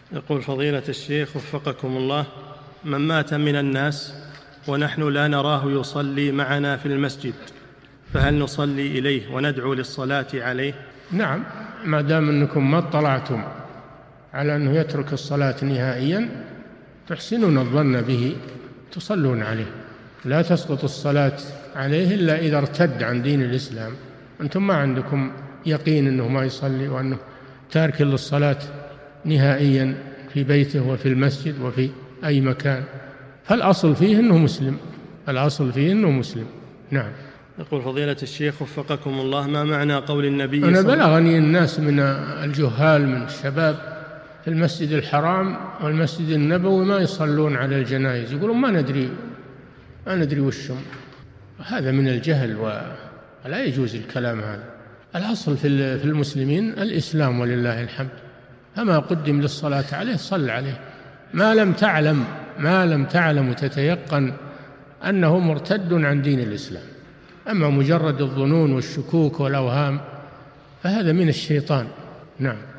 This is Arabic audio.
يقول فضيلة الشيخ وفقكم الله: من مات من الناس ونحن لا نراه يصلي معنا في المسجد، فهل نصلي إليه وندعو للصلاة عليه؟ نعم، ما دام أنكم ما اطلعتم على أنه يترك الصلاة نهائيا تحسنون الظن به تصلون عليه. لا تسقط الصلاة عليه إلا إذا ارتد عن دين الإسلام، أنتم ما عندكم يقين أنه ما يصلي وأنه تارك للصلاة نهائيا في بيته وفي المسجد وفي أي مكان، فالأصل فيه أنه مسلم، الأصل فيه أنه مسلم. نعم. يقول فضيلة الشيخ وفقكم الله: ما معنى قول النبي أنا بلغني الناس من الجهال من الشباب في المسجد الحرام والمسجد النبوي ما يصلون على الجنائز، يقولون ما ندري وشهم. هذا من الجهل ولا يجوز الكلام هذا. الأصل في المسلمين الإسلام ولله الحمد، فما قدم للصلاة عليه صل عليه ما لم تعلم وتتيقن أنه مرتد عن دين الإسلام. أما مجرد الظنون والشكوك والأوهام فهذا من الشيطان. نعم.